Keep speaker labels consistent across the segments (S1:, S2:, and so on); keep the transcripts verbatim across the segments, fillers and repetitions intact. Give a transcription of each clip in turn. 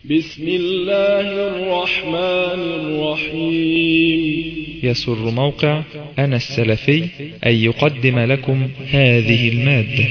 S1: بسم الله الرحمن الرحيم.
S2: يسر موقع أنا السلفي أن يقدم لكم هذه المادة.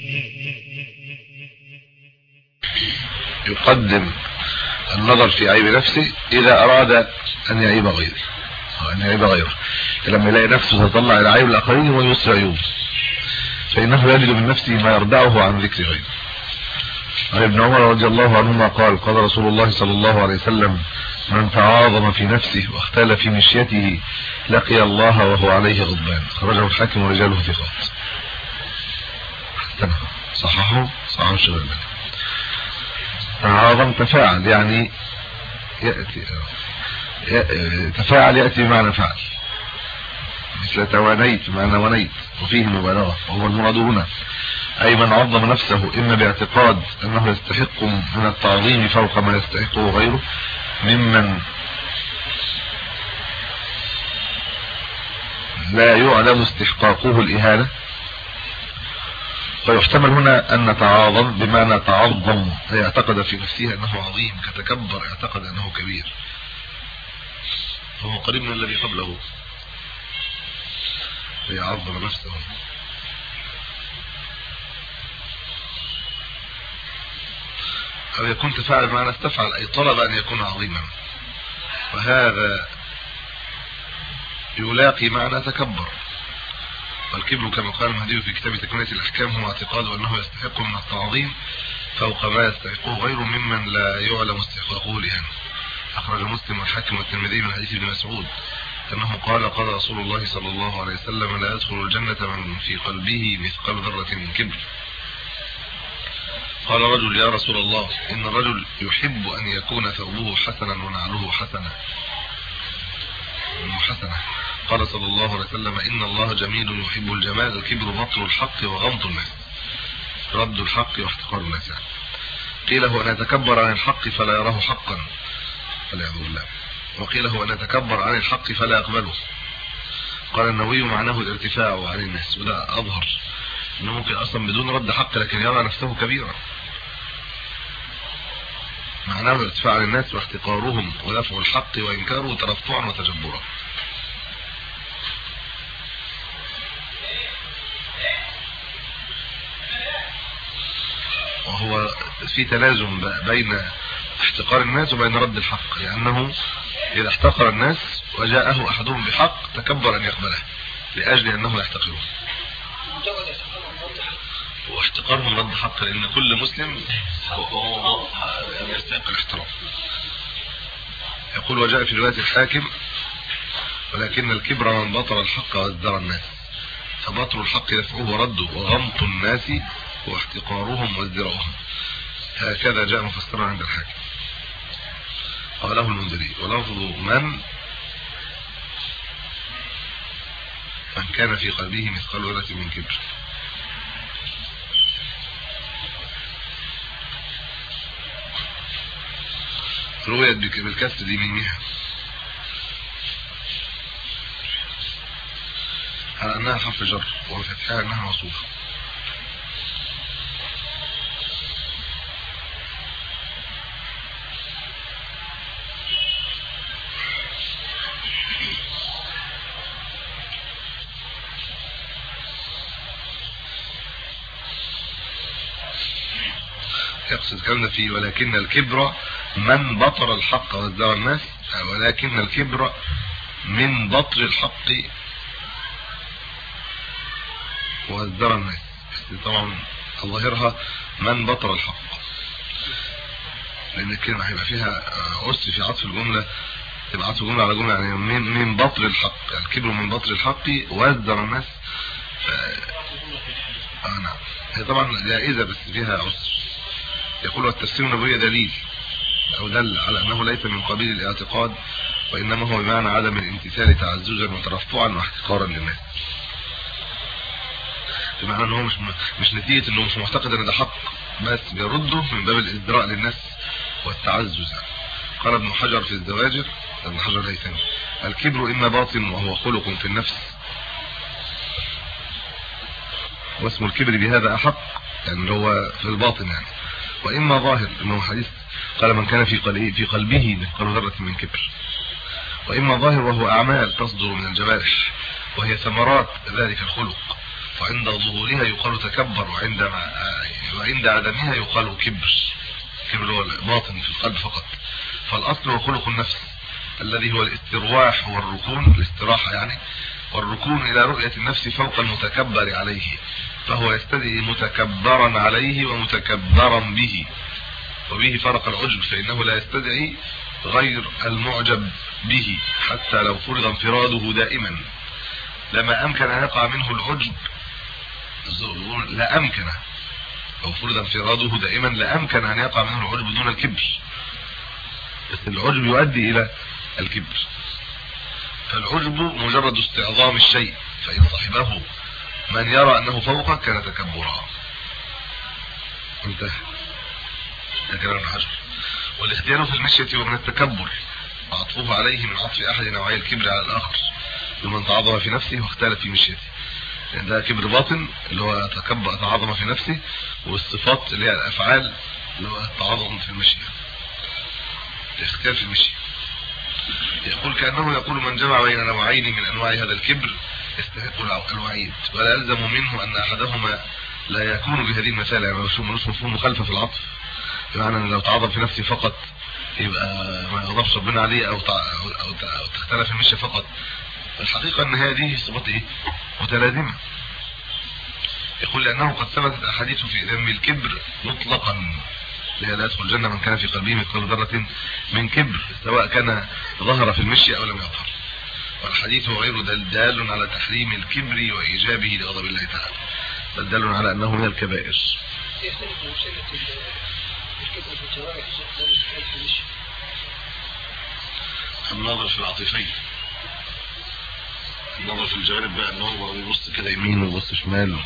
S3: يقدم النظر في عيب نفسه إذا أراد أن يعيب غيره أو أن يعيب غيره، لما يلاقي نفسه تطلع إلى عيب الآخرين ويسر عيوب، فإنه يجد من نفسه ما يردعه عن ذكر غيره. عن ابن عمر رضي الله عنهما قال: قال رسول الله صلى الله عليه وسلم: من تعاظم في نفسه واختال في مشيته لقي الله وهو عليه غضبان. خرجه الحاكم ورجاله ثقات. صححه صححه الشيخ الألباني. تعاظم تفاعل، يعني يأتي تفاعل يأتي بمعنى فعل، مثل توانيت بمعنى ونيت، وفيه مبالغة، وهو المراد هنا أي من عظم نفسه إما باعتقاد أنه يستحق من التعظيم فوق ما يستحقه غيره ممن لا يعلم استحقاقه الإهانة. ويحتمل هنا أن تعاظم بمعنى تعظم، أي اعتقد في نفسه أنه عظيم، كتكبر اعتقد أنه كبير، فهو قريب من الذي قبله، فيعظم نفسه. أو يكون تفاعل بمعنى استفعل، أي طلب أن يكون عظيما، وهذا يلاقي معنى تكبر. والكبر كما قال المهدي في كتاب تكملة الأحكام هو اعتقاد أنه يستحق من التعظيم فوق ما يستحقه غيره ممن لا يعلم استحقاقه الإهانة. أخرج مسلم والحاكم والترمذي من حديث ابن مسعود أنه قال: قال رسول الله صلى الله عليه وسلم: لا يدخل الجنة من في قلبه مثقال ذرة من كبر. قال رجل: يا رسول الله، إن الرجل يحب أن يكون ثوبه حسنا ونعله حسنا حسنا. قال صلى الله عليه وسلم: إن الله جميل يحب الجمال. الكبر بطل الحق وغمط الناس، رد الحق واحتقار الناس. قيل هو أن يتكبر عن الحق فلا يراه حقا، والعياذ بالله. وقيل هو أن يتكبر عن الحق فلا يقبله. قال النووي: معناه الارتفاع عن الناس، وده أظهر إنه ممكن أصلا بدون رد حق لكن يرى نفسه كبيرا. معناه الارتفاع عن الناس واحتقارهم ودفع الحق وإنكاره ترفعا وتجبرا. وهو في تلازم بين احتقار الناس وبين رد الحق، لأنه إذا احتقر الناس وجاءه أحدهم بحق تكبر أن يقبله لأجل أنه يحتقره، واحتقارهم رد حق، لأن كل مسلم يستحق الاحترام. يقول: وجاء في رواية الحاكم: ولكن الكبر من بطل الحق وازدرى الناس. فبطل الحق دفعه ورده، وغمط الناس واحتقارهم وازدراؤهم. هكذا جاء مفسرا عند الحاكم. قاله المنذري: ولفظ من من كان في قلبه مثقال ذرة من كبر. رؤيت بالكسر لميمها على أنها حرف جر، وفتحها أنها موصوفة. يقصد كلمة في ولكن الكبر من بطر الحق وازدرى الناس، ولكن الكبر من بطر الحق وازدرى الناس. طبعا ظاهرها من بطر الحق، لأن الكلمة هيبقى فيها عسر في عطف الجملة، تبقى عطف جملة على جملة، يعني من من بطر الحق، الكبر من بطر الحق وازدرى الناس. اه نعم، هي طبعا جائزة بس فيها عسر. يقول: التفسير النبوي دليل أو دل على أنه ليس من قبيل الاعتقاد، وإنما هو بمعنى عدم الامتثال تعززا وترفعا واحتقارا للناس. بمعنى أنه مش مش نتيجة أنه مش معتقد أن ده حق، بس بيرده من باب الإزدراء للناس والتعزز. قال ابن حجر في الزواجر، ابن حجر الهيثمي: الكبر إما باطن وهو خلق في النفس، واسم الكبر بهذا أحق، يعني هو في الباطن يعني، وإما ظاهر، إنه حديث قال من كان في قلبه في قلبه مثقال ذرة من كبر. وإما ظاهر وهو أعمال تصدر من الجوارح وهي ثمرات ذلك الخلق، وعند ظهورها يقال تكبر، وعند وعند عدمها يقال كبر. كبر هو باطن في القلب فقط. فالأصل هو خلق النفس الذي هو الاسترواح والركون، الاستراحة يعني، والركون إلى رؤية النفس فوق المتكبر عليه، فهو يستدعي متكبرا عليه ومتكبرا به. وبه فرق العجب، فإنه لا يستدعي غير المعجب به حتى لو فرض انفراده دائما لما أمكن أن يقع منه العجب. لا أمكن لو فرض انفراده دائما لا أمكن أن يقع منه العجب دون الكبر، بس العجب يؤدي إلى الكبر. فالعجب مجرد استعظام الشيء، فإن صاحبه من يرى أنه فوقه كان تكبرا. انتهى كلام الحجر. والاختيار في المشية ومن التكبر، وعطفه عليه من عطف أحد نوعي الكبر على الآخر، ومن تعظم في نفسه واختلف في مشيته. يعني ده كبر باطن اللي هو تكبر تعظم في نفسه، والصفات اللي هي الأفعال اللي هو التعظم في المشية، الاختيار في المشية. يقول كأنه يقول من جمع بين نوعين من أنواع هذا الكبر يستحق الوعيد، ولا يلزم منه أن أحدهما لا يكون بهذه المثالة. يعني مش مفهوم مخالفة في العطف، بمعنى أن لو تعظم في نفسه فقط يبقى ما يغضبش ربنا عليه، أو, أو, أو, أو تختلف المشي فقط. الحقيقة أن هذه صفات إيه؟ متلازمة. يقول لأنه قد ثبتت أحاديث في ذم الكبر مطلقا، لا يدخل الجنة من كان في قلبه مثقال ذرة من كبر، سواء كان ظهر في المشي أو لم يظهر. والحديث غير دال على تحريم الكبر وإيجابه لغضب الله تعالى، بل دال على أنه من الكبائر. النظر في العاطفين، النظر في الجوانب بقى، انه يبص كده يمين ويبص شمال.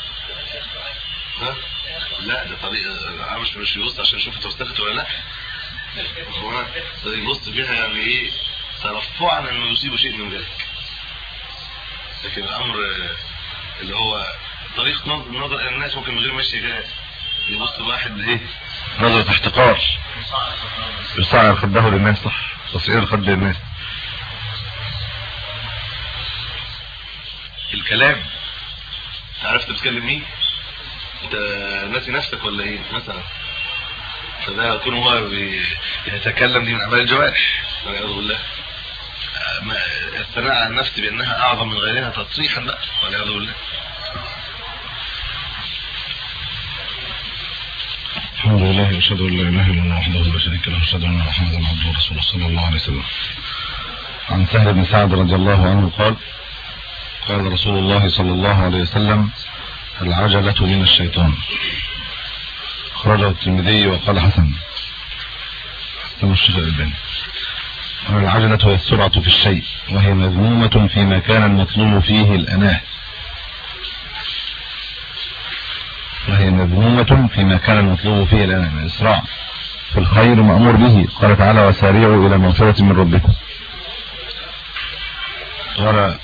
S3: ها لا ده طريق عامش مش يبص عشان يشوف انت استخدت ولا لا، هو ده يبص فيها يعني ايه ترفعا انه يصيب شيء من ذلك. لكن الامر اللي هو طريق نظر الى الناس ممكن من غير مشي كده يبص واحد ايه نظرة احتقار، يصعر خده للناس، صح، تصعير الخد للناس. الكلام عرفت بتكلم مين؟ انت ناسي نفسك ولا ايه مثلا؟ فده يكون هو بيتكلم دي من اعمال الجوارح والعياذ بالله. الثناء على النفس بانها اعظم من غيرها تصريحا بقى والعياذ بالله. الحمد لله واشهد ان لا اله الا الله وحده لا شريك له واشهد ان محمدا عبده ورسوله صلى الله عليه وسلم. عن سهل بن سعد رضي الله عنه قال قال رسول الله صلى الله عليه وسلم العجلة من الشيطان. خرجه الترمذي وقال حسن حسن الشيخ الألباني. العجلة هي السرعة في الشيء، وهي مذمومة فيما كان المطلوب فيه الأناه وهي مذمومة فيما كان المطلوب فيه الأناه الإسراع في الخير مأمور به. قال تعالى وسارعوا إلى مغفرة من ربكم. قال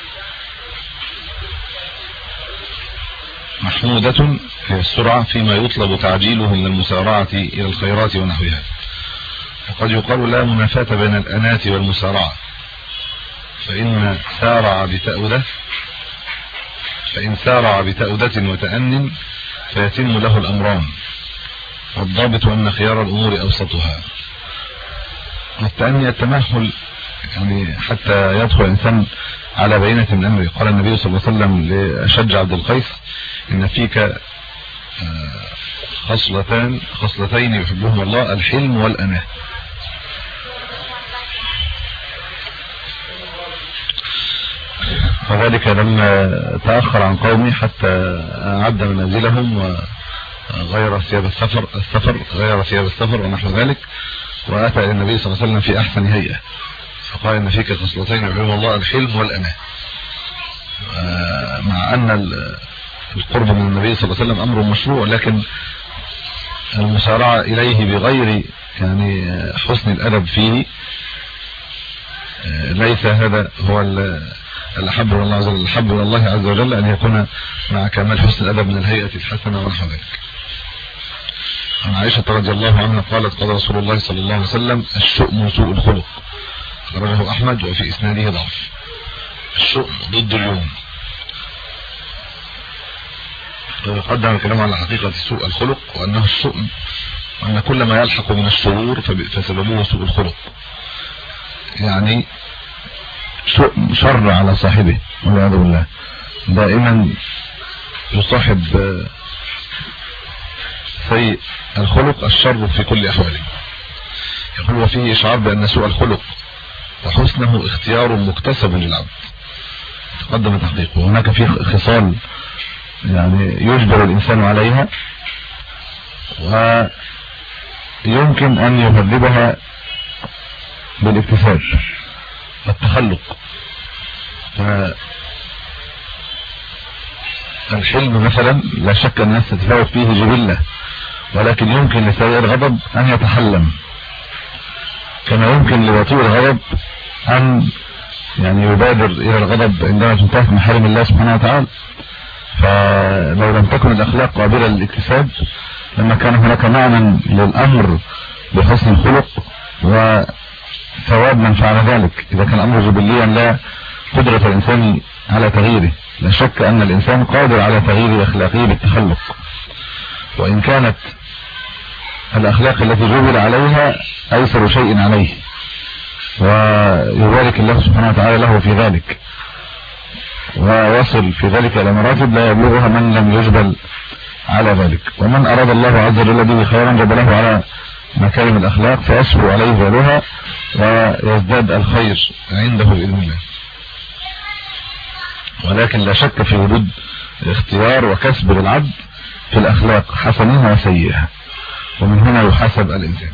S3: محمودة هي السرعة فيما يطلب تعجيله من المسارعة إلى الخيرات ونحوها. وقد يقال لا منافاة بين الأنات والمسارعة، فإن سارع بتأودة فإن سارع بتأودة وتأن فيتم له الأمران، والضابط أن خيار الأمور أوسطها. والتأني التمهل، يعني حتى يدخل الإنسان على بينة من أمره. قال النبي صلى الله عليه وسلم لأشج عبد القيس إن فيك خصلتان خصلتين يحبهم الله الحلم والأناه. وذلك لما تأخر عن قومه حتى أعد منازلهم وغير ثياب السفر السفر غير ثياب السفر ونحو ذلك، وأتى إلى النبي صلى الله عليه وسلم في أحسن هيئة فقال إن فيك خصلتين يحبهم الله الحلم والأناه. مع أن القرب من النبي صلى الله عليه وسلم أمر مشروع، لكن المسارعة إليه بغير يعني حسن الأدب فيه ليس هذا هو الأحب إلى الله عز وجل. الأحب إلى الله عز وجل أن يكون مع كمال حسن الأدب من الهيئة الحسنة ونحو ذلك. عن عائشة رضي الله عنها قالت قال رسول الله صلى الله عليه وسلم الشؤم سوء الخلق، خرجه أحمد وفي إسناده ضعف. الشؤم ضد اليوم. وقدم الكلام على حقيقة سوء الخلق وأنه الشؤم، وأن كل ما يلحق من الشرور فسببه سوء الخلق، يعني شؤم شر على صاحبه والعياذ بالله. دائما يصاحب سيء الخلق الشر في كل أحواله. يقول وفيه إشعار بأن سوء الخلق وحسنه اختيار مكتسب للعبد، تقدم تحقيقه. وهناك فيه خصال يعني يجبر الإنسان عليها ويمكن أن يهذبها بالاكتساب. التخلق، الحلم مثلا لا شك أن الناس تتفاوت فيه جبلة، ولكن يمكن لسريع الغضب أن يتحلم، كما يمكن لبطيء الغضب أن يعني يبادر إلى الغضب عندما تنتهك محارم الله سبحانه وتعالى. فلو لم تكن الأخلاق قابلة للاكتساب لما كان هناك معنى للأمر بحسن الخلق وثواب من فعل ذلك. إذا كان الأمر جبليا لا قدرة الإنسان على تغييره، لا شك أن الإنسان قادر على تغيير أخلاقه بالتخلق، وإن كانت الأخلاق التي جبل عليها أيسر شيء عليه، ويبارك الله سبحانه وتعالى له في ذلك، ويصل في ذلك إلى مراتب لا يبلغها من لم يجبل على ذلك. ومن أراد الله عز وجل به خيرا جبله على مكارم الأخلاق فيسهل عليه فعلها ويزداد الخير عنده بإذن الله. ولكن لا شك في وجود اختيار وكسب للعبد في الأخلاق حسنها وسيئها، ومن هنا يحاسب الإنسان.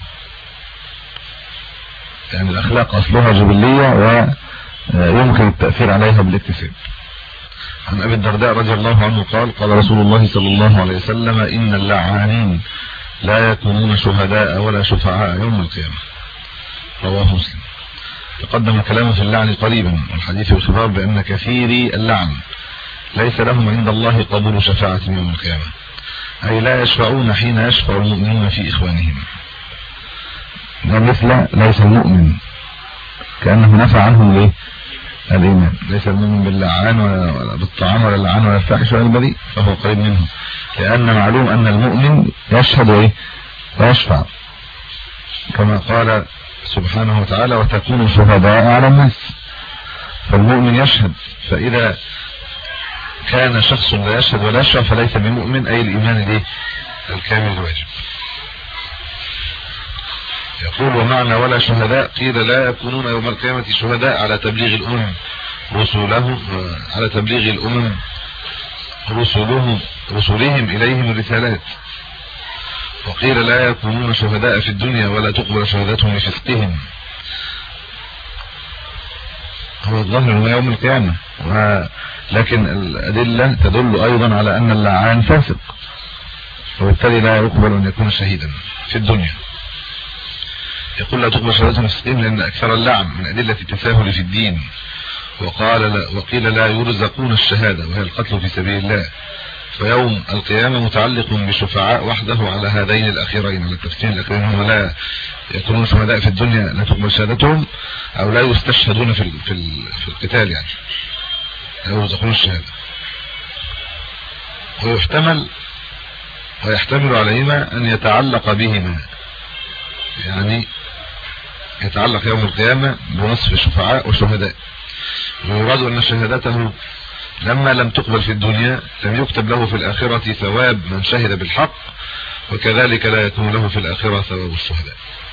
S3: يعني الأخلاق أصلها جبلية ويمكن التأثير عليها بالاكتساب. عن أبي الدرداء رضي الله عنه قال قال رسول الله صلى الله عليه وسلم إن اللعانين لا يكونون شهداء ولا شفعاء يوم القيامة، رواه مسلم. تقدم كلام في اللعن قريبا، والحديث الخبار بأن كثيري اللعن ليس لهم عند الله قبول شفاعة يوم القيامة، أي لا يشفعون حين يشفع المؤمنون في إخوانهم. مثل ليس المؤمن، كأنه نفع عنهم ليه الإيمان. ليس المؤمن باللعان ولا بالطعام ولا اللعان ولا الفاحش ولا البذيء، فهو قريب منه، لأن معلوم أن المؤمن يشهد وإيه ويشفع، كما قال سبحانه وتعالى وتكونوا شهداء على الناس. فالمؤمن يشهد، فإذا كان شخص لا يشهد ولا يشفع فليس بمؤمن، أي الإيمان ليه الكامل الواجب. يقول ومعنى ولا شهداء قيل لا يكونون يوم القيامة شهداء على تبليغ الأمم رسلهم على تبليغ الأمم رسلهم رسلهم إليهم الرسالات. وقيل لا يكونون شهداء في الدنيا ولا تقبل شهادتهم لفسقهم. هو الظاهر يوم القيامة، لكن الأدلة تدل أيضا على أن اللعان فاسق، وبالتالي لا يقبل أن يكون شهيدا في الدنيا. يقول لا تقبل شهادتهم لفسقهم لأن أكثر اللعن من أدلة التساهل في الدين. وقال لا وقيل لا يرزقون الشهادة وهي القتل في سبيل الله، فيوم القيامة متعلق بالشفعاء وحده على هذين الأخيرين، على التفسير الأخيرين، هم لا يكونون شهداء في الدنيا لا تقبل شهادتهم، أو لا يستشهدون في في في القتال، يعني لا يرزقون الشهادة. ويحتمل ويحتمل عليهما أن يتعلق بهما، يعني يتعلق يوم القيامة بوصف شفعاء وشهداء، ويراد أن شهادته لما لم تقبل في الدنيا لم يكتب له في الآخرة ثواب من شهد بالحق، وكذلك لا يكون له في الآخرة ثواب الشهداء.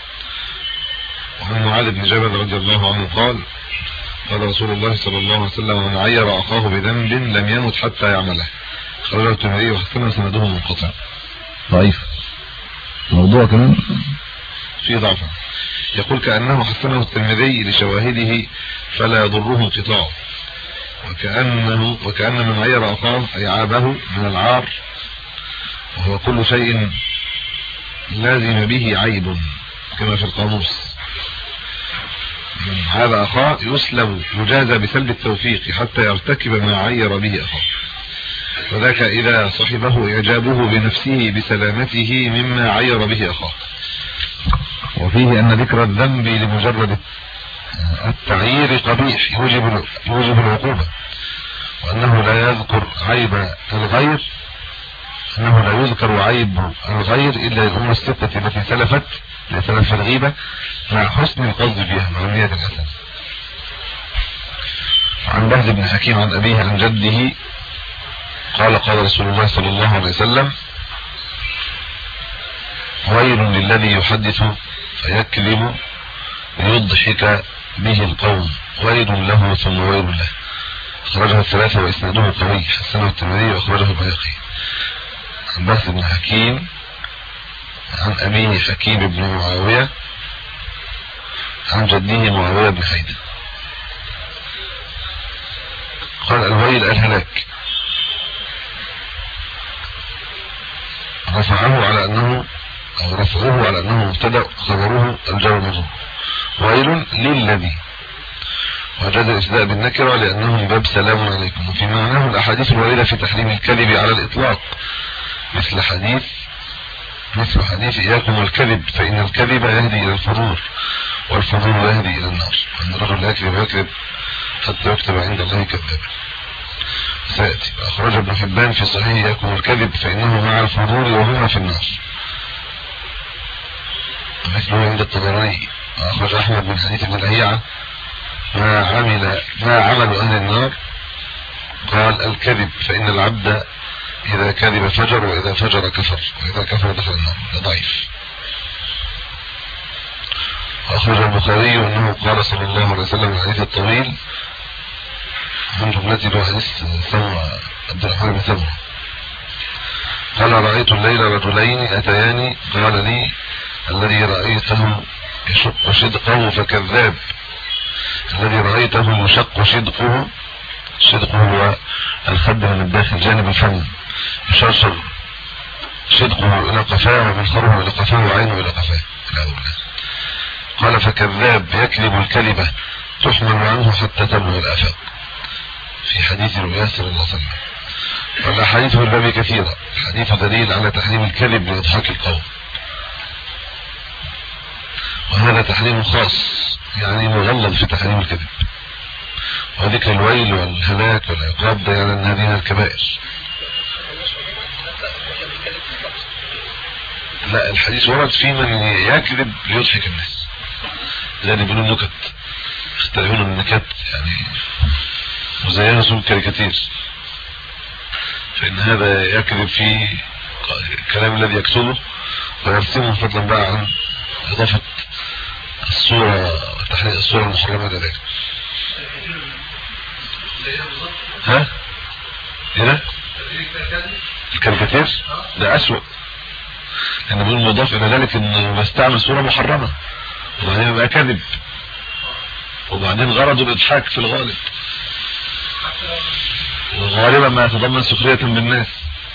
S3: وعن معاذ بن جبل رضي الله عنه قال قال رسول الله صلى الله عليه وسلم من عير أخاه بذنب لم يمت حتى يعمله، خرجه الترمذي وحسنه سنده منقطع. ضعيف موضوع كمان في ضعف. يقول كأنه حسنه الترمذي لشواهده فلا يضره انقطاعه، وكأنه وكأن من عير أخاه أي عابه من العار، وهو كل شيء لازم به عيب كما في القاموس. من عاب أخاه يسلب يجازى بسلب التوفيق حتى يرتكب ما عير به أخاه. وذاك إذا صحبه إعجابه بنفسه بسلامته مما عير به أخاه. وفيه أن ذكر الذنب لمجرد التعيير قبيح يوجب يوجب العقوبة، وأنه لا يذكر عيب الغير أنه لا يذكر عيب الغير إلا الأمور الستة التي سلفت لسلف الغيبة مع حسن القصد فيها مع نية الحسنة. عن بهز بن حكيم عن أبيه عن جده قال قال رسول الله صلى الله عليه وسلم: ويل للذي يحدث فيكذب ليضحك به القوم، ويل له ثم ويل له. أخرجه الثلاثة وإسناده قوي، حسنه الترمذي وأخرجه البيهقي. عن بهز بن حكيم عن أبيه حكيم بن معاوية عن جده معاوية بن حيدة قال: الويل الهلاك. رفعه على أنه أو رفعه على أنه مبتدأ، خبره الجار مجرور. ويل للذي، وجاز الإسداء بالنكرة لأنه من باب سلام عليكم. وفي معناه الأحاديث الواردة في تحريم الكذب على الإطلاق، مثل حديث مثل حديث إياكم والكذب فإن الكذب يهدي إلى الفرور والفرور يهدي إلى النار، وأن الرجل لا يكذب ويكذب حتى يكتب عند الله كذابا. سيأتي. أخرج ابن حبان في صحيح إياكم والكذب فإنه مع الفرور وهما في النار، مثله عند الطبراني. أخرج أحمد بن حديث بن لهيعة ما عمل ما عمل أهل النار قال: الكذب فإن العبد إذا كذب فجر وإذا فجر كفر وإذا كفر دخل النار. ضعيف. وأخرج البخاري أنه قال صلى الله عليه وسلم الحديث الطويل من جملته حديث سمع عبد الرحمن بن ثمرة قال: رأيت الليل رجلين أتياني قال لي: الذي رأيته يشق شدقه فكذاب، الذي رأيته يشق شدقه، شدقه هو الخد من الداخل جانب الفم، يشرشر شدقه إلى قفاه ومنخره إلى قفاه وعينه إلى قفاه. قال: فكذاب يكذب الكذبة تحمل عنه حتى تبلغ الآفاق، في حديث رؤيا صلى الله عليه وسلم. والأحاديث في الباب كثيرة. الحديث دليل على تحريم الكذب لإضحاك القوم، وهذا تحريم خاص يعني مغلظ في تحريم الكذب. وذكر الويل والهلاك والعقاب ده يعني أن هذه الكبائر. لا، الحديث ورد في من يكذب ليضحك الناس، زي بيقولوا النكت، يخترعون النكت يعني مزينة صورة كاريكاتير، فإن هذا يكذب في الكلام الذي يكتبه ويرسمه، فضلا بقى عن إضافة الصورة وتحرير الصورة المحرمة لذلك. ها؟ ايه ده؟ الكاريكاتير ده أسوأ، لأن بيقول مضاف إلى ذلك إنه بستعمل صورة محرمة وبعدين يبقى كذب، وبعدين غرضه الإضحاك في الغالب، وغالبا ما يتضمن سخرية بالناس.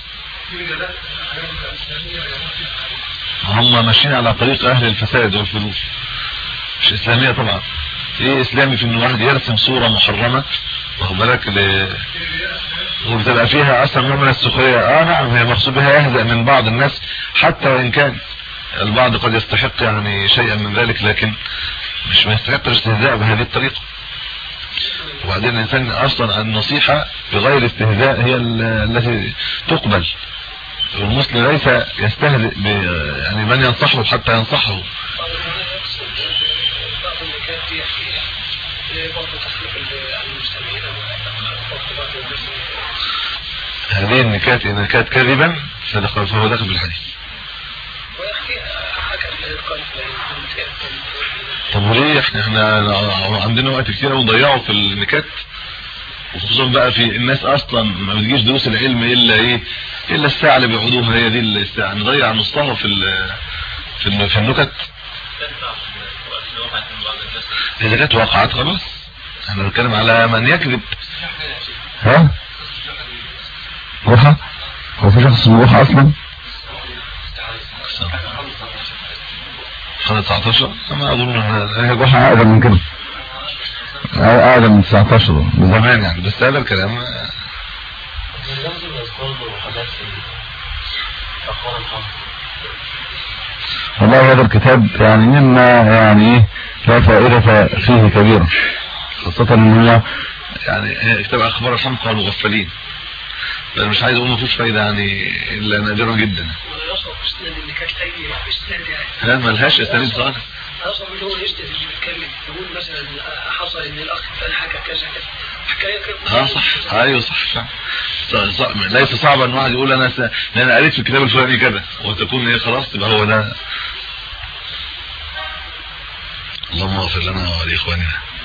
S3: هم ماشيين على طريق أهل الفساد والفلوس، مش إسلامية طبعا. إيه إسلامي في إن واحد يرسم صورة محرمة واخد بالك ل... وبتبقى فيها أصلا نوع من السخرية. آه نعم، هي مقصود بها يهزأ من بعض الناس، حتى وإن كان البعض قد يستحق يعني شيئا من ذلك، لكن مش ما يستحق الاستهزاء بهذه الطريقة. وبعدين الإنسان أصلا النصيحة بغير استهزاء هي التي تقبل. والمسلم ليس يستهزئ يعني من ينصحه حتى ينصحه. هذه النكات إن كانت كذبا فدخل فهو داخل بالحديث. طب وليه احنا احنا عندنا وقت كتير ونضيعه في النكات، وخصوصا بقى في الناس اصلا ما بتجيش دروس العلم الا ايه الا الساعه اللي بيقعدوها، هي دي الساعه نضيع نصها في في في النكت. اذا كانت وقعت خلاص، احنا بنتكلم على من يكذب. ها روحه هو في شخص اسمه روحه اصلا قناة تسعتاشر؟ انا اظن هي روحه اقدم من كده، اقدم من تسعتاشر من زمان يعني، بس هذا الكلام والله هذا الكتاب يعني مما يعني لا فائدة فيه كبيرة، خاصة ان هو يعني كتاب اخبار الحمقى والمغفلين. انا مش عايز اقول ما فيش فايدة يعني الا نادرا جدا. لا ملهاش اسانيد خالص.
S4: اصلا اللي هو يشتري يتكلم يقول مثلا حصل ان الاخ فلان حكى كذا كذا حكايه كده.
S3: اه صح، ايوه صح صح, صح. ليس صعبا ان واحد يقول انا س... انا قريت في الكتاب الفلاني كذا وتكون ايه خلاص تبقى هو ده. اللهم اغفر لنا ولاخواننا.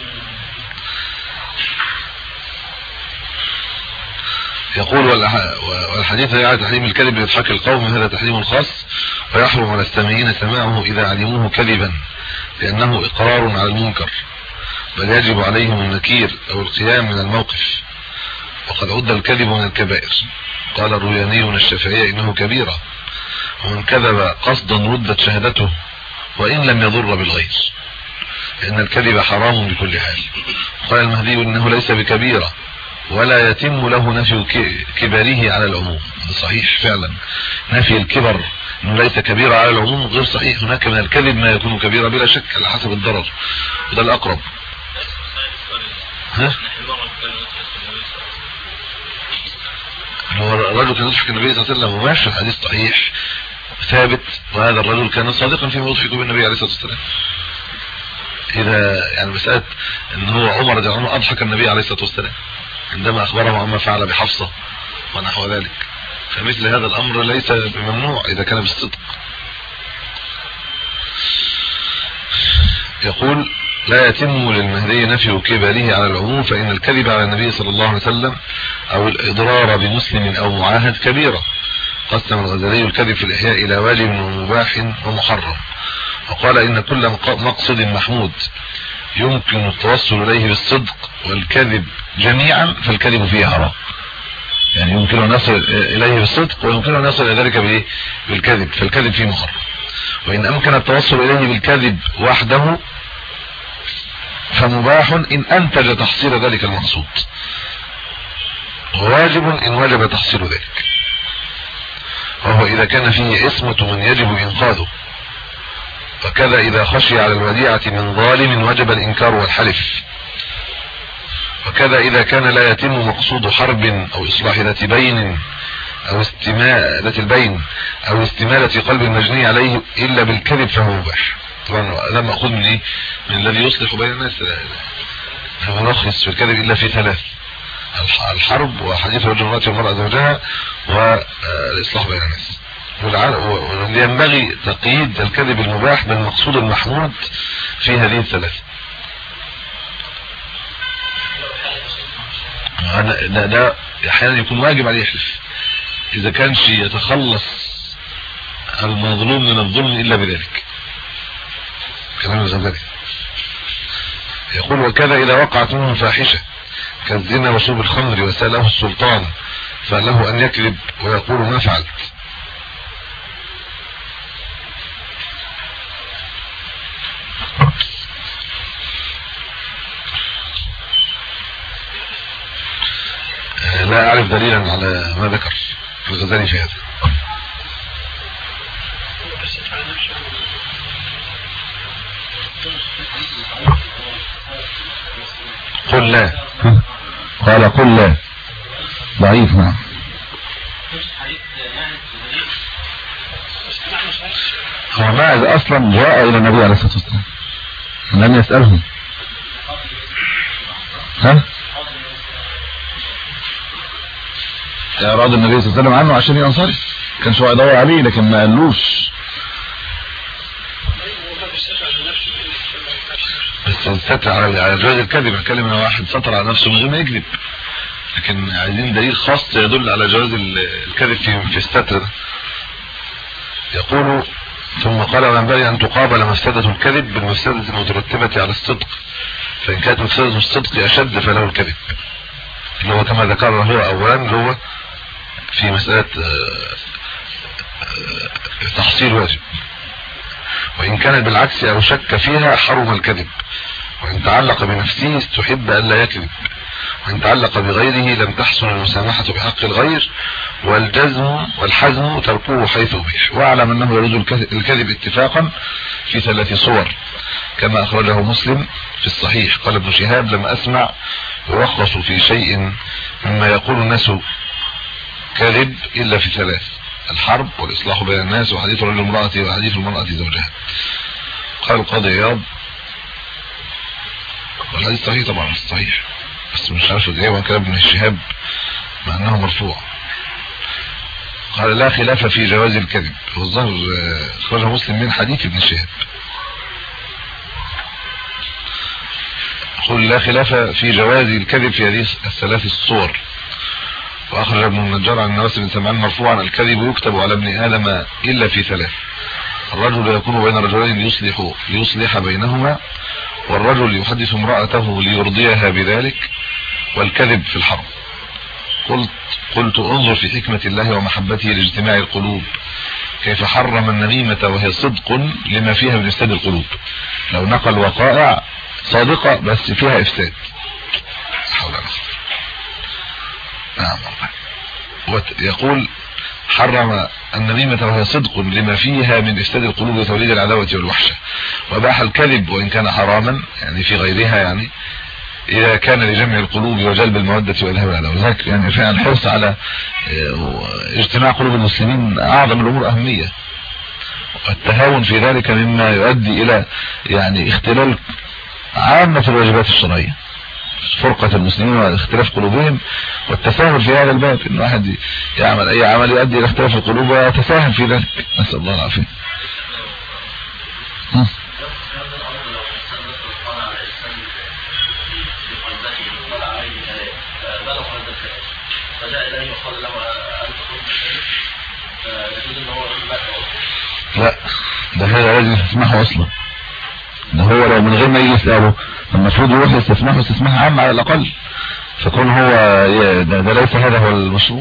S3: يقول والحديث يعني تحريم الكذب لإضحاك القوم، هذا تحريم خاص ويحرم على السامعين سماعه إذا علموه كذبا لأنه إقرار على المنكر، بل يجب عليهم النكير أو القيام من الموقف. وقد عد الكذب من الكبائر، قال الروياني من الشافعية إنه كبيرة، ومن كذب قصدا ردت شهادته وإن لم يضر بالغير، لأن الكذب حرام بكل حال. قال المهدي إنه ليس بكبيرة ولا يتم له نفي كبره على العموم. هذا صحيح فعلا، نفي الكبر انه ليس كبيرة على العموم غير صحيح. هناك من الكذب ما يكون كبيرة بلا شك على حسب الضرر، وده الأقرب. ها هو الرجل كان يضحك النبي صلى الله عليه وسلم وماشي، الحديث صحيح ثابت، وهذا الرجل كان صادقا فيما يضحك بالنبي عليه الصلاة والسلام. إذا يعني مسألة ان هو عمر رضي الله عنه أضحك النبي عليه الصلاة والسلام عندما أخبره عما فعل بحفصة ونحو ذلك، فمثل هذا الأمر ليس بممنوع إذا كان بالصدق. يقول لا يتم للمهدي نفي كبره على العموم، فإن الكذب على النبي صلى الله عليه وسلم أو الإضرار بمسلم أو معاهد كبيرة. قسم الغزالي الكذب في الإحياء إلى واجب ومباح ومحرم، وقال إن كل مقصد محمود يمكن التوصل إليه بالصدق والكذب جميعا فالكذب فيه حرام. يعني يمكن أن نصل إليه بالصدق ويمكن أن نصل إلى ذلك بالكذب، فالكذب فيه محرم. وإن أمكن التوصل إليه بالكذب وحده فمباح إن أنتج تحصيل ذلك المقصود، وواجب إن وجب تحصيل ذلك، وهو إذا كان فيه عصمة من يجب إنقاذه. وكذا إذا خشي على الوديعة من ظالم وجب الإنكار والحلف. وكذا إذا كان لا يتم مقصود حرب أو إصلاح ذات بين أو استمالة البين أو استمالة قلب المجني عليه إلا بالكذب فهو مباح. طبعا هذا مأخوذ من إيه؟ من الذي يصلح بين الناس. فهو نخلص في الكذب إلا في ثلاث: الحرب وحديث رجل المرأة والمرأة زوجها والإصلاح بين الناس. وينبغي تقييد الكذب المباح بالمقصود المحمود في هذه الثلاثة. ده, ده احيانا يكون واجب عليه يحلف اذا كانش يتخلص المظلوم من الظلم الا بذلك. كلام الغزالي يقول وكذا اذا وقعت منه فاحشة كالزنا وشرب الخمر وساله السلطان فله ان يكذب ويقول ما فعلت. لا أعرف دليلا على ما ذكر الغزالي في هذا. قل لا، قال قل لا ضعيف. نعم هو ماعز أصلا جاء إلى النبي عليه الصلاة والسلام لم يسأله. ها أراد النبي صلى الله عليه وسلم عنه عشان ينصرف، كان شو يدور عليه لكن ما قالوش. بس الستر على جواز الكذب، كلمة واحد سطر على نفسه من غير ما يكذب، لكن عايزين دليل خاص يدل على جواز الكذب في في الستر ده. يقول ثم قال وينبغي أن تقابل مفسدة الكذب بالمفسدة المترتبة على الصدق، فإن كانت مفسدة الصدق أشد فله الكذب، اللي هو كما ذكرنا هو أولا اللي هو في مسألة تحصيل واجب. وإن كانت بالعكس أو شك فيها حرم الكذب، وإن تعلق بنفسه استحب أن لا يكذب وإن تعلق بغيره لم تحسن المسامحة بحق الغير، والجزم والحزم تركوه حيث أبيح. واعلم أنه يجوز الكذب اتفاقا في ثلاث صور كما أخرجه مسلم في الصحيح. قال ابن شهاب: لم أسمع يرخص في شيء مما يقول الناس كذب إلا في ثلاث: الحرب، والإصلاح بين الناس، وحديث رجل المرأة، وحديث المرأة زوجها. قال القاضي عياض: والحديث صحيح طبعا، صحيح، بس مش عارف ايه هو كلام ابن شهاب مع انه مرفوع. قال: لا خلاف في جواز الكذب. والظاهر خرج مسلم من حديث ابن شهاب. قل: لا خلاف في جواز الكذب في هذه الثلاث الصور. واخرج ابن النجار عن النواس بن سمعان مرفوعا: الكذب يكتب على ابن ادم الا في ثلاث: الرجل يكون بين رجلين ليصلح ليصلح بينهما، والرجل يحدث امرأته ليرضيها بذلك، والكذب في الحرب. قلت قلت انظر في حكمة الله ومحبته لاجتماع القلوب، كيف حرم النميمة وهي صدق لما فيها من افساد القلوب. لو نقل وقائع صادقة بس فيها افساد. حول الله. نعم. يقول: حرم النميمة وهي صدق لما فيها من افساد القلوب وتوليد العداوة والوحشة، وباح الكذب وان كان حراما يعني في غيرها، يعني اذا كان لجمع القلوب وجلب المودة واذهاب العداوة. لذلك يعني فعلا الحرص على اجتماع قلوب المسلمين اعظم الامور اهمية، والتهاون في ذلك مما يؤدي الى يعني اختلال عامة الواجبات الشرعية، فرقة المسلمين واختلاف قلوبهم، والتساهل في هذا الباب، ان واحد يعمل اي عمل يؤدي الى اختلاف القلوب ويتساهل في ذلك، نسأل الله العافية. لا، ده هذا لازم يسمحه اصلا. ده هو لو من غير ما يجي يسأله المفروض يروح يستسمحه استسماح عام على الاقل، فكون هو ده, ده ليس هذا هو المشروع.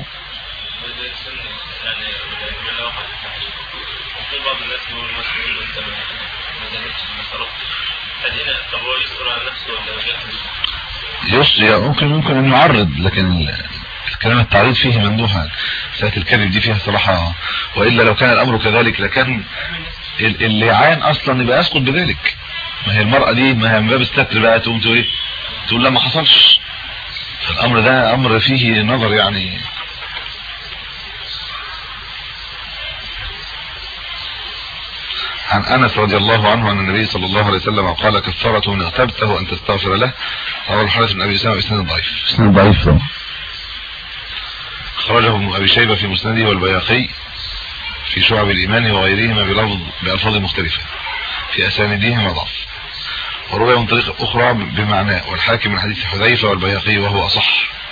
S3: يسري ممكن ممكن انه يعرض، لكن الكلام التعريض فيه ممنوع. ساعة الكذب دي فيها صراحة، والا لو كان الامر كذلك لكان اللي عان اصلا يبقى يسقط بذلك. ما هي المرأة دي ما هي من باب الستر بقى، تقوم تقول ايه؟ تقول لا ما حصلش. فالامر ده امر فيه نظر يعني. عن انس رضي الله عنه ان النبي صلى الله عليه وسلم قال: كفارته من اغتبته ان تستغفر له. رواه الحارث بن ابي اسامه باسناد ضعيف. اسناد ضعيف. خرجه ابن ابي شيبه في مسنده والبيهقي في شعب الايمان وغيرهما بلفظ بالفاظ مختلفه في اسانيدهما ضعف، وروي من طريق اخرى بمعناه، والحاكم من حديث حذيفه والبيهقي وهو اصح.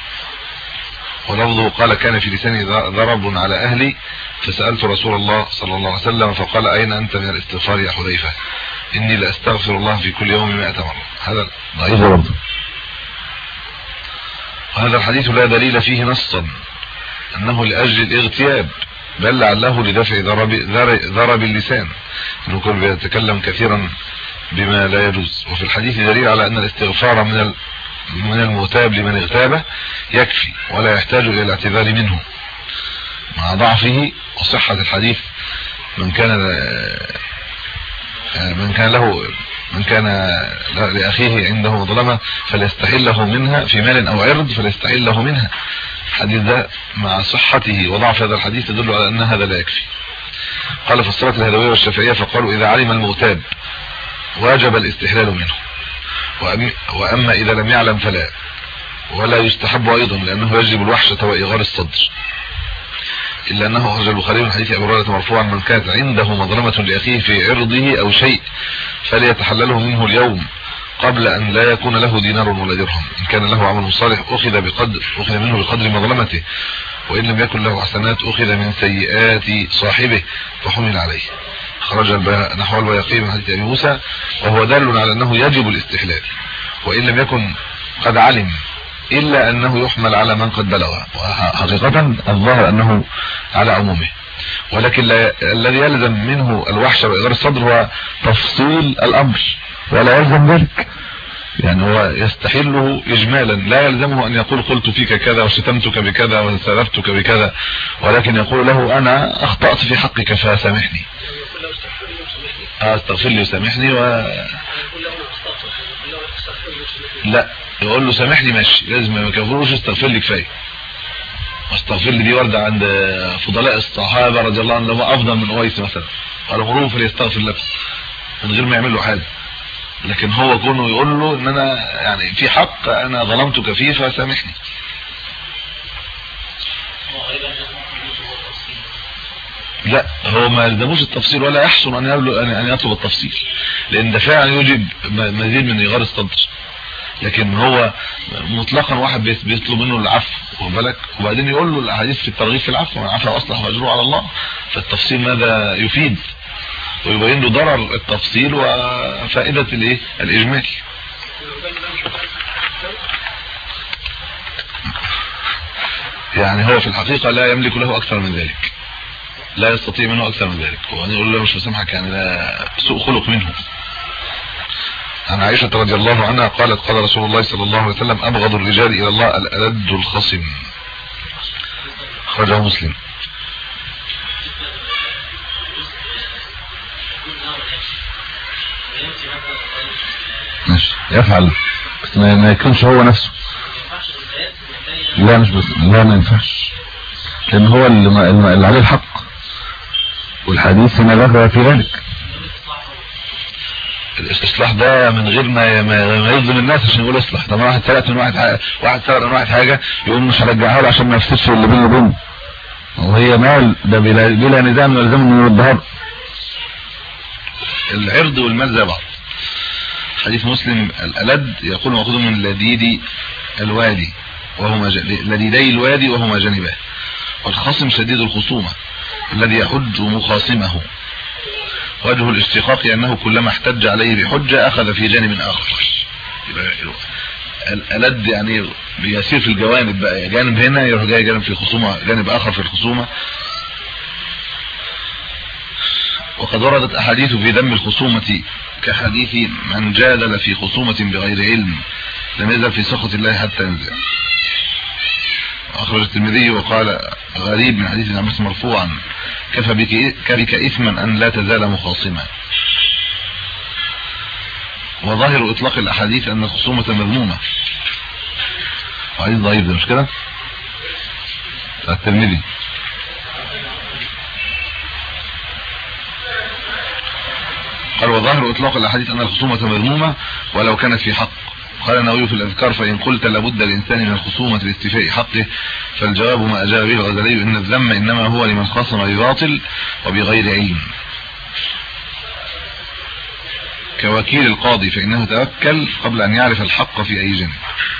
S3: ولفظه قال: كان في لساني ضرب على اهلي فسالت رسول الله صلى الله عليه وسلم فقال: اين انت من الاستغفار يا حذيفه؟ اني لاستغفر الله في كل يوم مئة مره. هذا ضعيف برضه. وهذا الحديث لا دليل فيه نصا انه لاجل الاغتياب، بل لعله لدفع ضرب ضرب اللسان، انه كان بيتكلم كثيرا بما لا يجوز. وفي الحديث دليل على ان الاستغفار من من المغتاب لمن اغتابه يكفي ولا يحتاج الى الاعتذار منه، مع ضعفه وصحة الحديث. من كان من كان له من كان لاخيه عنده مظلمه فليستحله منها في مال او عرض فليستحله منها. الحديث ده مع صحته وضعف هذا الحديث تدل على ان هذا لا يكفي. قال فسرت الهدوية والشافعية فقالوا: اذا علم المغتاب واجب الاستحلال منه، واما اذا لم يعلم فلا، ولا يستحب ايضا لانه يجلب الوحشة وايغار الصدر. الا انه اخرج البخاري من حديث ابي هريره مرفوعا: من كانت عنده مظلمه لاخيه في عرضه او شيء فليتحلله منه اليوم قبل ان لا يكون له دينار ولا درهم. ان كان له عمل صالح اخذ بقدر اخذ منه بقدر مظلمته، وان لم يكن له حسنات اخذ من سيئات صاحبه فحمل عليه. خرج نحو البيهقي من حديث ابي موسى، وهو دال على انه يجب الاستحلال وان لم يكن قد علم، الا انه يحمل على من قد بلغ. وحقيقه الظاهر انه على عمومه، ولكن الذي يلزم منه الوحشه واغار الصدر هو تفصيل الامر، ولا يلزم ذلك. يعني هو يستحله اجمالا، لا يلزمه ان يقول قلت فيك كذا وشتمتك بكذا وسلفتك بكذا، ولكن يقول له انا اخطأت في حقك فسامحني، استغفر لي وسامحني. و لا يقول له سامحني ماشي، لازم ما يكفروش استغفر لي كفايه. واستغفر لي دي ورده عند فضلاء الصحابه رضي الله عنهم افضل من اويس مثلا، قالوا مروه فليستغفر لكم من غير ما يعمل له حاجه. لكن هو كونه يقول له ان انا يعني في حق انا ظلمتك فيه فسامحني. لا هو ما يلزموش التفصيل ولا يحسن ان يبلغ ان يطلب التفصيل، لان ده فعلا يوجب مزيد من اغار الصدر. لكن هو مطلقا واحد بيطلب منه العفو واخد بالك، وبعدين يقول له الاحاديث في الترغيب في العفو، من عفا واصلح واجره على الله. فالتفصيل ماذا يفيد؟ ويبين له ضرر التفصيل وفائده الايه الاجمال. يعني هو في الحقيقه لا يملك له اكثر من ذلك، لا يستطيع منه اكثر من ذلك، وبعدين يقول له مش مسامحك، يعني لا سوء خلق منه. عن عائشة رضي الله عنها قالت قال رسول الله صلى الله عليه وسلم أبغض الرجال إلى الله الألد الخصم، خرجه مسلم. ماشي يفعل بس ما يكونش هو نفسه. لا مش بس لا ما ينفعش، لأن هو اللي عليه الحق، والحديث هنا ذكر في ذلك. الاصلاح ده من غير ما ما يظلم الناس عشان يقول اصلاح. طب واحد سرق من واحد حاجة. واحد سرق من واحد حاجه يقول مش هرجعها له عشان ما يفسدش اللي بينه وبينه، وهي مال ده بلا, بلا نزاع يلزمه انه يردها. العرض والمال زي بعض. حديث مسلم الألد يقول مأخوذ من لديد الوادي وهما لديدي الوادي وهما جانباه، والخصم شديد الخصومه الذي يحج مخاصمه. وجه الاشتقاق لأنه كلما احتج عليه بحجة أخذ في جانب آخر. الألد يعني بيسير في الجوانب بقى، جانب هنا يروح جاي جانب في الخصومة، جانب آخر في الخصومة. وقد وردت أحاديث في ذم الخصومة كحديث من جادل في خصومة بغير علم لم يزل في سخط الله حتى ينزل. أخرج الترمذي وقال غريب من حديث ابن عباس مرفوعا كفى بك كبك إثما أن لا تزال مخاصما. وظاهر إطلاق الأحاديث أن الخصومة مذمومة. حديث ضعيف ده مش كده؟ الترمذي. قال وظاهر إطلاق الأحاديث أن الخصومة مذمومة ولو كانت في حق. قال النووي في الأذكار فإن قلت لابد الإنسان من الخصومة لاستيفاء حقه فالجواب ما أجاب به الغزالي إن الذم إنما هو لمن خاصم بباطل وبغير علم، كوكيل القاضي فإنه توكل قبل أن يعرف الحق في أي جانب.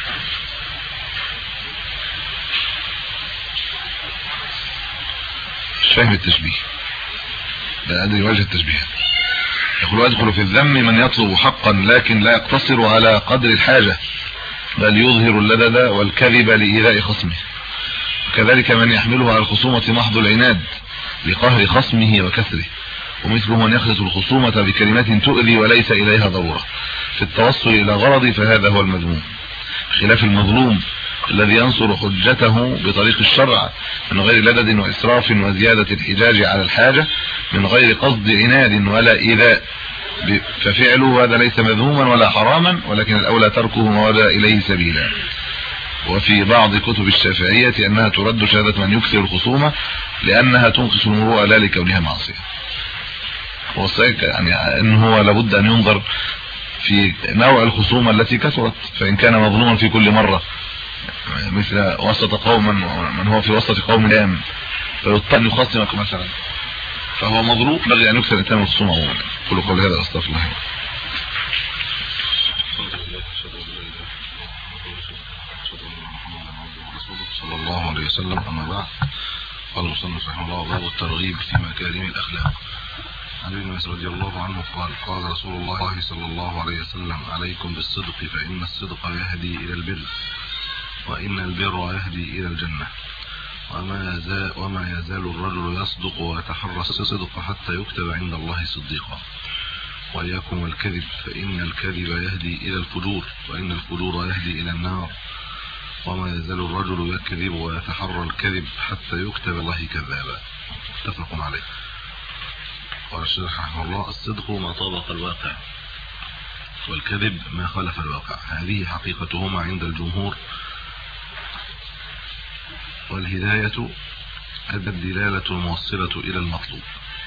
S3: مش فاهم التشبيه ده، أدري وجه التشبيه. يقول ويدخل في الذم من يطلب حقا لكن لا يقتصر على قدر الحاجة بل يظهر اللدد والكذب لإيذاء خصمه، وكذلك من يحمله على الخصومة محض العناد لقهر خصمه وكسره، ومثله من يخلط الخصومة بكلمات تؤذي وليس إليها ضرورة في التوصل إلى غرض، فهذا هو المذموم، خلاف المظلوم الذي ينصر حجته بطريق الشرع من غير لدد وإسراف وزيادة الحجاج على الحاجة من غير قصد عناد ولا إيذاء، ففعله هذا ليس مذموما ولا حراما ولكن الأولى تركه ما وجد إليه سبيلا. وفي بعض كتب الشافعية أنها ترد شهادة من يكثر الخصومة لأنها تنقص المروءة لا لكونها معصية. والصحيح يعني أنه هو لابد أن ينظر في نوع الخصومة التي كثرت، فإن كان مظلوما في كل مرة مثل وسط قوما من هو في وسط قوم الآن فيضطر أن يخصمك مثلا فهو مظلوم، بغي أن يكثر إتمام الخصومة عموما. كل قول هذا أستغفر الله. صلى الله عليه وسلم. أما بعد، قال المصنف رحمه الله باب الترغيب في مكارم الأخلاق. عن ابن مسعود رضي الله عنه قال قال رسول الله صلى الله عليه وسلم عليكم بالصدق فإن الصدق يهدي إلى البر وإن البر يهدي إلى الجنة وما يزال, وما يزال الرجل يصدق ويتحرى الصدق حتى يكتب عند الله صديقا. وإياكم والكذب فإن الكذب يهدي إلى الفجور وإن الفجور يهدي إلى النار وما يزال الرجل يكذب ويتحرى الكذب حتى يكتب الله كذابا. متفق عليه. قال الشيخ رحمه الله: الصدق ما طابق الواقع والكذب ما خالف الواقع، هذه حقيقتهما عند الجمهور. والهداية الدلالة الموصلة إلى المطلوب.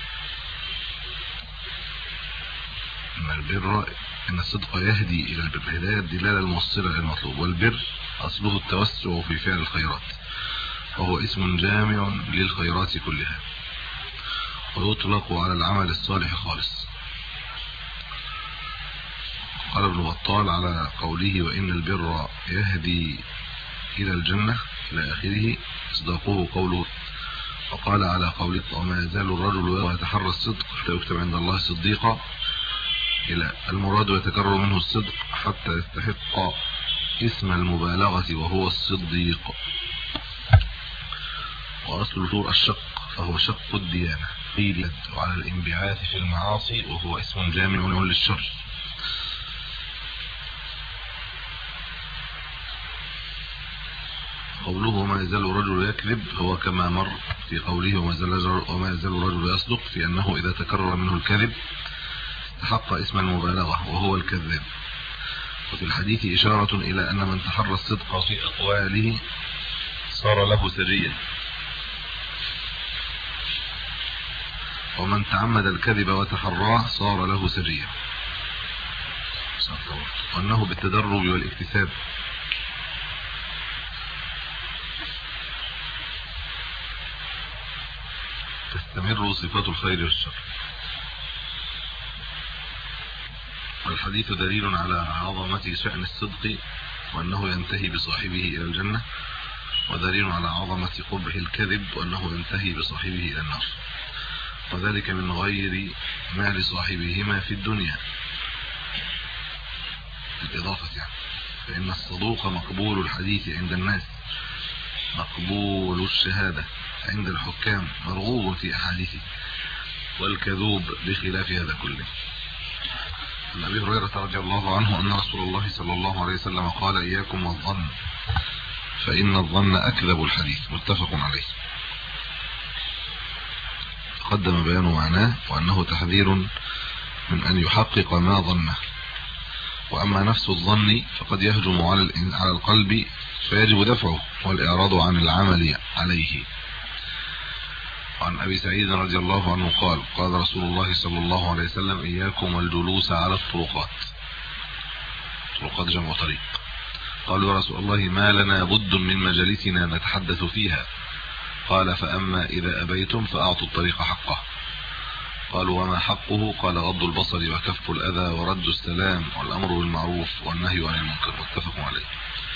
S3: إن البر إن الصدق يهدي إلى البر، الهداية الدلالة الموصلة إلى المطلوب. والبر أصله التوسع في فعل الخيرات، وهو اسم جامع للخيرات كلها، ويطلق على العمل الصالح خالص. قال ابن بطال على قوله وإن البر يهدي إلى الجنة إلى آخره اصداقه قوله. وقال على قوله وما يزال الرجل يتحرى الصدق حتى يكتب عند الله صديقا، إلى المراد يتكرر منه الصدق حتى يستحق اسم المبالغة وهو الصديق. وأصل الفجور الشق، فهو شق الديانة قيل على الانبعاث في المعاصي، وهو اسم جامع للشر. قوله وما يزال الرجل يكذب هو كما مر في قوله وما يزال الرجل يصدق، في أنه إذا تكرر منه الكذب استحق اسم المبالغة وهو الكذاب. وفي الحديث إشارة إلى أن من تحرى الصدق في أقواله صار له سجيا، ومن تعمد الكذب وتحراه صار له سجيا، وأنه بالتدرب والاكتساب. تستمر صفات الخير والشر. والحديث دليل على عظمة شأن الصدق وأنه ينتهي بصاحبه إلى الجنة، ودليل على عظمة قبح الكذب وأنه ينتهي بصاحبه إلى النار، وذلك من غير ما لصاحبهما في الدنيا بالإضافة يعني. فإن الصدوق مقبول الحديث عند الناس، مقبول الشهادة عند الحكام، مرغوب في أحاديثه، والكذوب بخلاف هذا كله. عن أبي هريرة رضي الله عنه أن رسول الله صلى الله عليه وسلم قال إياكم والظن فإن الظن أكذب الحديث. متفق عليه. تقدم بيان معناه وأنه تحذير من أن يحقق ما ظنه. وأما نفس الظن فقد يهجم على القلب فيجب دفعه والإعراض عن العمل عليه. عن أبي سعيد رضي الله عنه قال قال رسول الله صلى الله عليه وسلم إياكم والجلوس على الطرقات. طرقات جمع طريق. قالوا يا رسول الله ما لنا بد من مجالسنا نتحدث فيها؟ قال فأما إذا أبيتم فأعطوا الطريق حقه. قالوا وما حقه؟ قال غض البصر وكف الأذى ورد السلام والأمر بالمعروف والنهي عن المنكر. متفق عليه.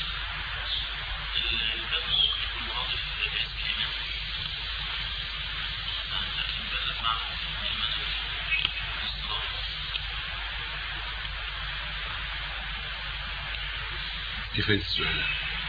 S3: كيف السؤال؟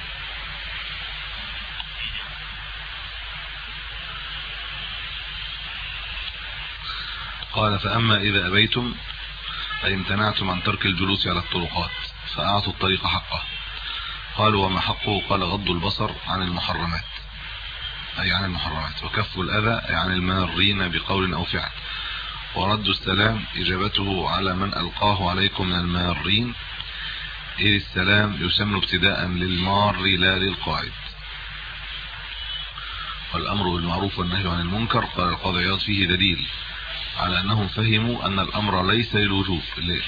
S3: قال فأما إذا أبيتم أي امتنعتم عن ترك الجلوس على الطرقات فأعطوا الطريق حقه. قالوا وما حقه؟ قال غض البصر عن المحرمات أي عن المحرمات، وكف الأذى أي عن المارين بقول أو فعل، ورد السلام إجابته على من ألقاه عليكم من المارين، إذ السلام يسمى ابتداء للمار لا للقاعد. والأمر بالمعروف والنهي عن المنكر قال القاضي عياض فيه دليل على أنهم فهموا أن الأمر ليس للوجوب،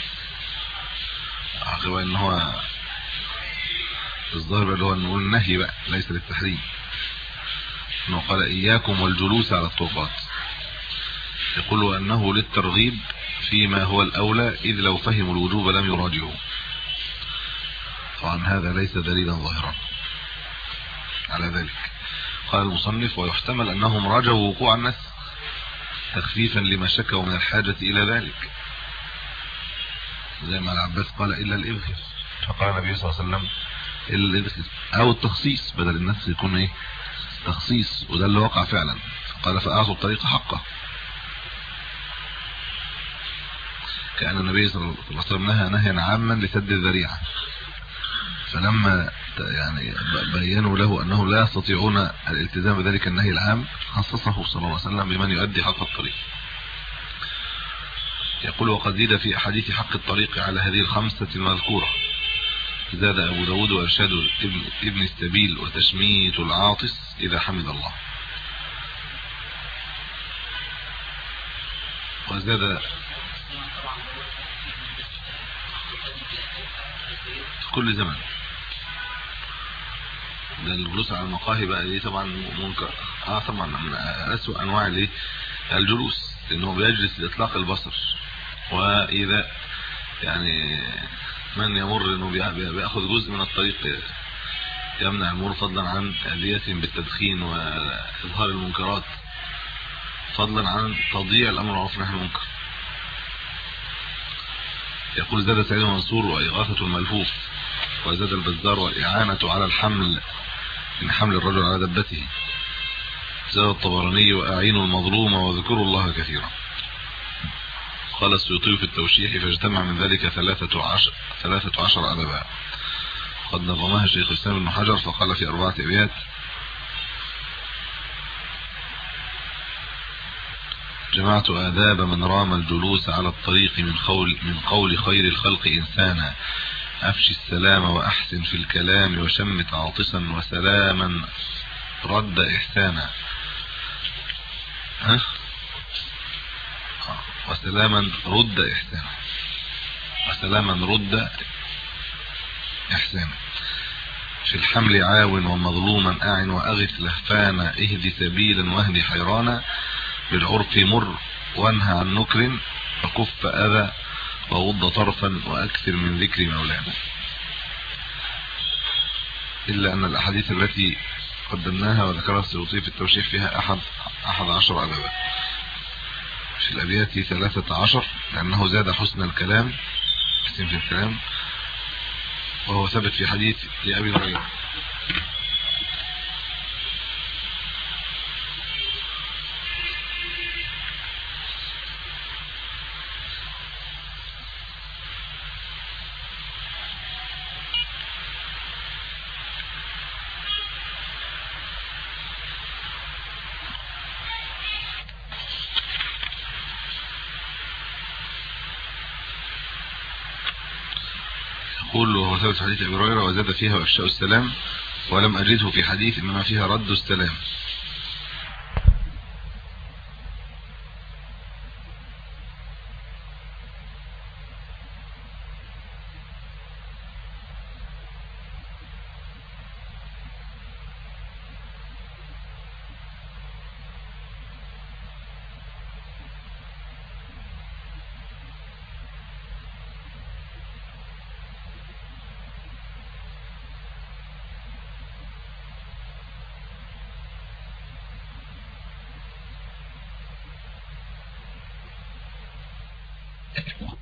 S3: عقب أن هو الظاهر اللي هو نقول النهي بقى ليس للتحريم، أنه قال إياكم والجلوس على الطرقات، يقول أنه للترغيب فيما هو الأولى، إذ لو فهموا الوجوب لم يراجعوا. طبعا هذا ليس دليلا ظاهرا على ذلك. قال المصنف ويحتمل أنهم راجعوا وقوع الناس تخفيفا لما شكوا من الحاجة إلى ذلك، زي ما العباس قال إلا الإبخر، فقال النبي صلى الله عليه وسلم إلا الإبخر، أو التخصيص بدل النفس يكون إيه تخصيص، وده اللي وقع فعلا. قال فأعطوا الطريق حقه. كأن النبي صلى الله عليه وسلم نهى نهيا عاما لسد الذريعة، فلما يعني بينوا له أنه لا يستطيعون الالتزام بذلك النهي العام خصصه صلى الله عليه وسلم بمن يؤدي حق الطريق. يقول وقد زيد في أحاديث حق الطريق على هذه الخمسة المذكورة، زاد أبو داود وإرشاد ابن, ابن السبيل وتشميت العاطس إذا حمد الله. وزاد كل زمن. ده الجلوس على المقاهي بقى دي طبعا منكر، اه طبعا من أسوأ انواع الايه الجلوس، لانه بيجلس لاطلاق البصر، واذا يعني من يمر انه بياخذ جزء من الطريق يمنع المرور، فضلا عن اذيتهم بالتدخين واظهار المنكرات، فضلا عن تضييع الامر بالمعروف والنهي عن المنكر. يقول زاد سعيد منصور وإغاثة الملهوف، وزاد البزار والإعانة على الحمل من حمل الرجل على دبته. زاد الطبراني وأعينوا المظلوم وذكروا الله كثيرا. قال السيوطي في التوشيح فاجتمع من ذلك ثلاثة عشر ثلاثة عشر أدبا، قد نظمها شيخ الإسلام ابن حجر فقال في أربعة أبيات: جمعت آداب من رام الجلوس على الطريق من قول من قول خير الخلق إنسانا، أفشي السلام وأحسن في الكلام وشمت عاطسا وسلاما رد إحسانا. ها وسلاما رد إحسانا وسلاما رد إحسانا في الحمل عاون ومظلوما أعن وأغث لهفانا، اهدي سبيلا واهدي حيرانا، بالعرف مر وانهى عن نكر وكف أذى وغض طرفا وأكثر من ذكر مولانا. إلا أن الأحاديث التي قدمناها وذكرها السيوطي في التوشيح فيها أحد أحد عشر أدبا، في الأبيات ثلاثة عشر، لأنه زاد حسن الكلام حسن في الكلام، وهو ثبت في حديث لأبي هريرة. يقول وهو ثبت في حديث أبي هريرة وزاد فيها وإفشاء السلام، ولم أجده في حديث إنما فيها رد السلام.
S5: Thank you.